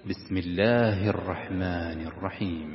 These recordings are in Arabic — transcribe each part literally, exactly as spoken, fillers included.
بسم الله الرحمن الرحيم.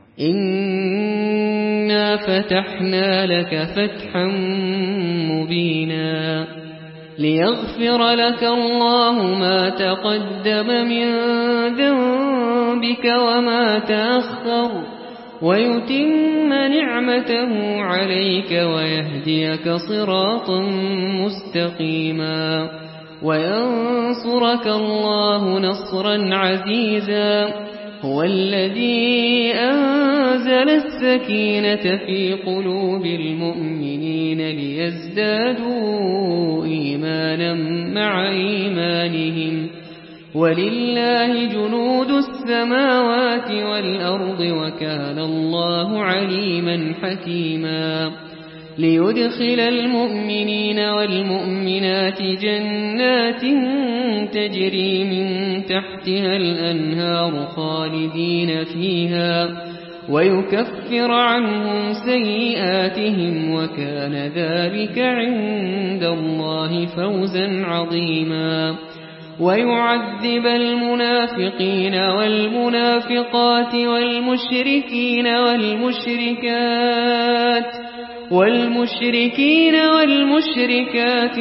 إنا فتحنا لك فتحا مبينا ليغفر لك الله ما تقدم من ذنبك وما تأخر ويتم نعمته عليك ويهديك صراطا مستقيما وينصرك الله نصرا عزيزا. هو الذي أنزل السكينة في قلوب المؤمنين ليزدادوا إيمانا مع إيمانهم ولله جنود السماوات والأرض وكان الله عليما حكيما. ليدخل المؤمنين والمؤمنات جنات تجري من تحتها الأنهار خالدين فيها ويكفر عنهم سيئاتهم وكان ذلك عند الله فوزا عظيما. ويعذب المنافقين والمنافقات والمشركين والمشركات والمشركين والمشركات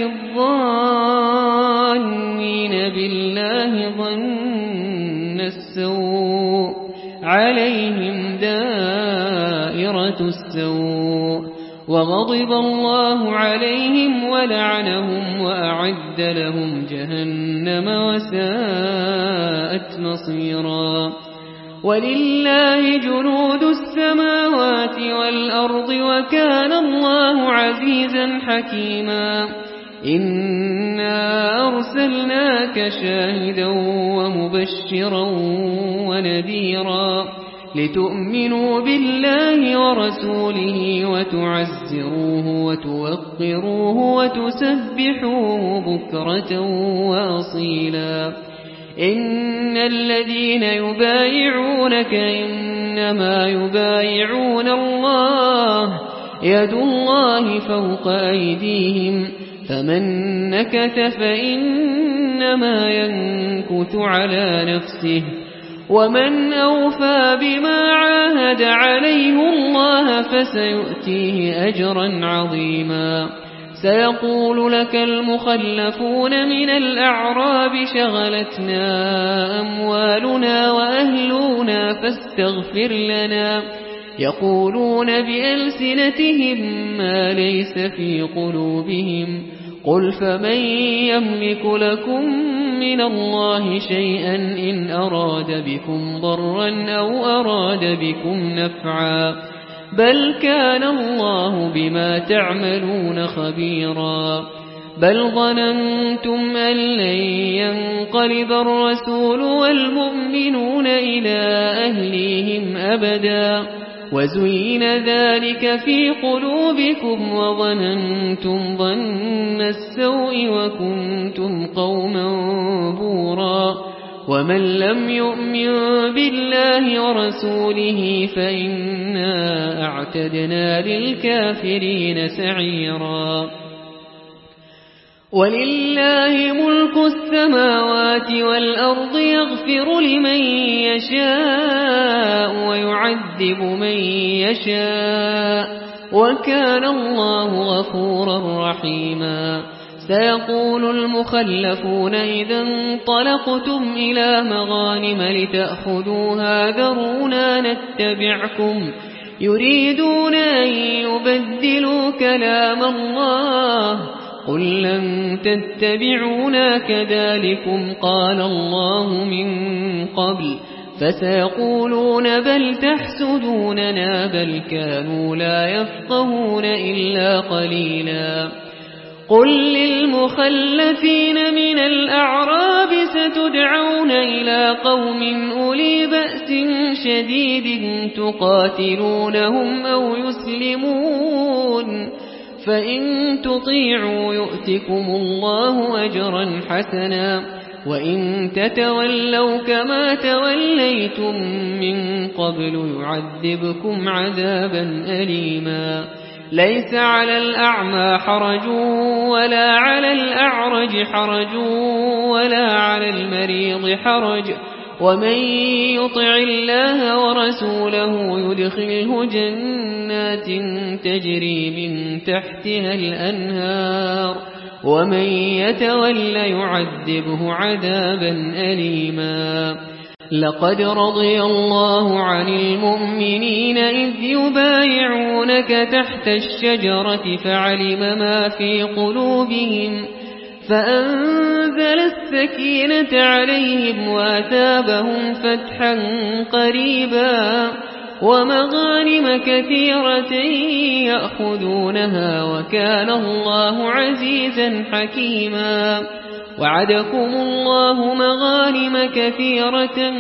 الظانين بالله ظن السوء عليهم دائرة السوء وغضب الله عليهم ولعنهم وأعد لهم جهنم وساءت مصيرا. ولله جنود السماوات والأرض وكان الله عزيزا حكيما. إنا أرسلناك شاهدا ومبشرا ونذيرا لتؤمنوا بالله ورسوله وتعزروه وتوقروه وتسبحوه بكرة وأصيلا. إن الذين يبايعونك إنما يبايعون الله يد الله فوق أيديهم فمن نكث فإنما ينكث على نفسه ومن أوفى بما عاهد عليه الله فسيؤتيه أجرا عظيما. سيقول لك المخلفون من الأعراب شغلتنا أموالنا وأهلنا فاستغفر لنا يقولون بألسنتهم ما ليس في قلوبهم قل فمن يملك لكم من الله شيئا إن أراد بكم ضرا أو أراد بكم نفعا بل كان الله بما تعملون خبيرا. بل ظننتم أن لن ينقلب الرسول والمؤمنون إلى أهليهم أبدا وزين ذلك في قلوبكم وظننتم ظن السوء وكنتم قوما بورا. ومن لم يؤمن بالله ورسوله فإنا أعتدنا للكافرين سعيرا. ولله ملك السماوات والأرض يغفر لمن يشاء ويعذب من يشاء وكان الله غفورا رحيما. سيقول المخلفون إذا انطلقتم إلى مغانم لتأخذوها ذرونا نتبعكم يريدون أن يبدلوا كلام الله قل لن تتبعونا كذلكم قال الله من قبل فسيقولون بل تحسدوننا بل كانوا لا يفقهون إلا قليلا. قل للمخلفين من الأعراب ستدعون إلى قوم أولي بأس شديد تقاتلونهم أو يسلمون فإن تطيعوا يؤتكم الله أجرا حسنا وإن تتولوا كما توليتم من قبل يعذبكم عذابا أليما. ليس على الأعمى حرج ولا على الأعرج حرج ولا على المريض حرج ومن يطع الله ورسوله يدخله جنات تجري من تحتها الأنهار ومن يتول يعذبه عذابا أليما لقد رضي الله عن المؤمنين إذ يبايعونك تحت الشجرة فعلم ما في قلوبهم فأنزل السكينة عليهم وأثابهم فتحا قريبا ومغانم كثيرة يأخذونها وكان الله عزيزا حكيما وعدكم الله مغانم كثيرة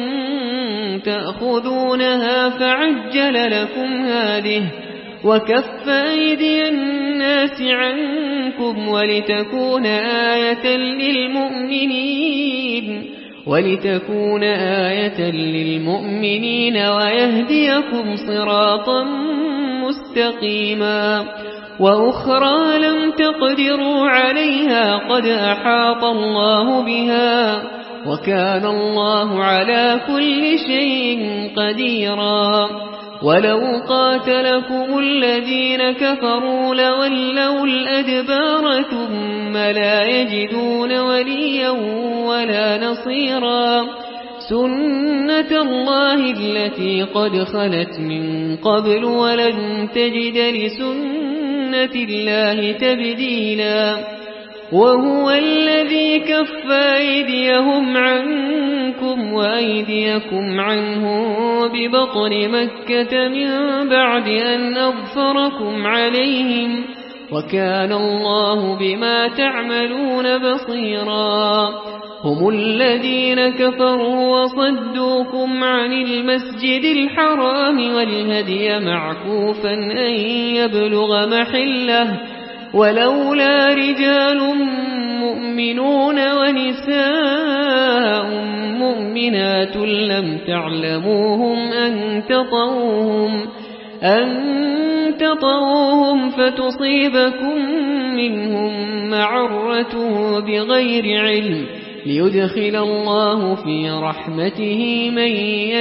تأخذونها فعجل لكم هذه وكف أيدي الناس عنكم ولتكون آية للمؤمنين ولتكون آية للمؤمنين ويهديكم صراطا مستقيما وأخرى لم تقدروا عليها قد أحاط الله بها وكان الله على كل شيء قديرا ولو قاتلكم الذين كفروا لولوا الأدبار ثم لا يجدون وليا ولا نصيرا سنة الله التي قد خلت من قبل ولن تجد لسنة الله تبديلا وهو الذي كف أيديهم عنكم وأيديكم عنهم ببطن مكة من بعد أن أظفركم عليهم وكان الله بما تعملون بصيرا هم الذين كفروا وصدوكم عن المسجد الحرام والهدي معكوفا أن يبلغ محله ولولا رجال مؤمنون ونساء مؤمنات لم تعلموهم أن تطوهم أن تطوهم فتصيبكم منهم معرة بغير علم ليدخل الله في رحمته من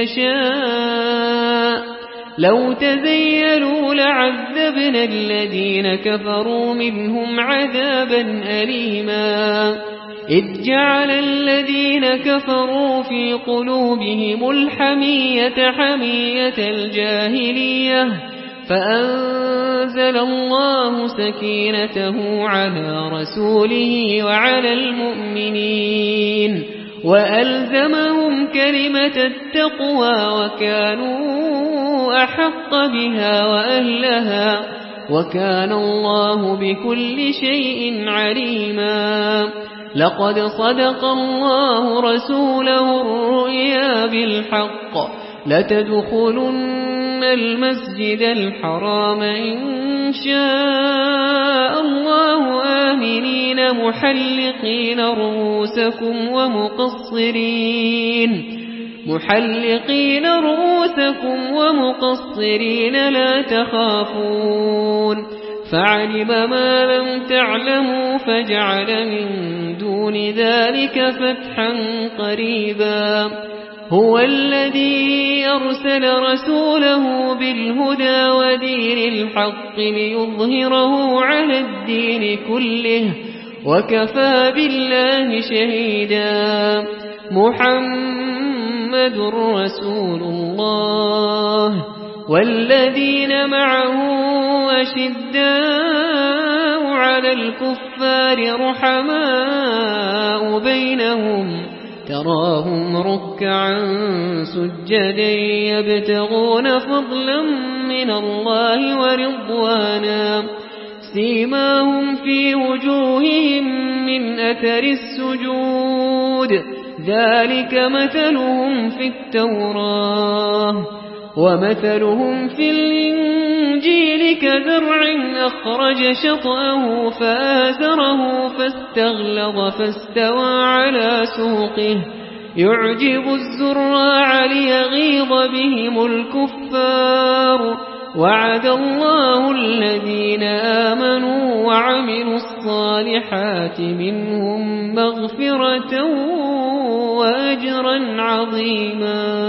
يشاء لو تزيلوا لعذبنا الذين كفروا منهم عذابا أليما إذ جعل الذين كفروا في قلوبهم الحمية حمية الجاهلية فأنزل الله سكينته على رسوله وعلى المؤمنين وألزمهم كلمة التقوى وكانوا أحق بها وأهلها وكان الله بكل شيء عليما لقد صدق الله رسوله الرؤيا بالحق لتدخلن المسجد الحرام إن شاء الله آمنين محلقين رؤوسكم ومقصرين محلقين رؤوسكم ومقصرين لا تخافون فعلم ما لم تعلموا فجعل من دون ذلك فتحا قريبا هو الذي أرسل رسوله بالهدى ودين الحق ليظهره على الدين كله وكفى بالله شهيدا محمد رسول الله والذين معه أشداء على الكفار رحماء بينهم تراهم ركعا سجدا يبتغون فضلا من الله ورضوانا سيماهم في وجوههم من أثر السجود ذلك مثلهم في التوراة ومثلهم في الإنجيل كزرع أخرج شطأه فآزره فاستغلظ فاستوى على سوقه يعجب الزراع ليغيظ بهم الكفار وعد الله الذين آمنوا وعملوا الصالحات منهم مغفرة وأجرا أجرا عظيما.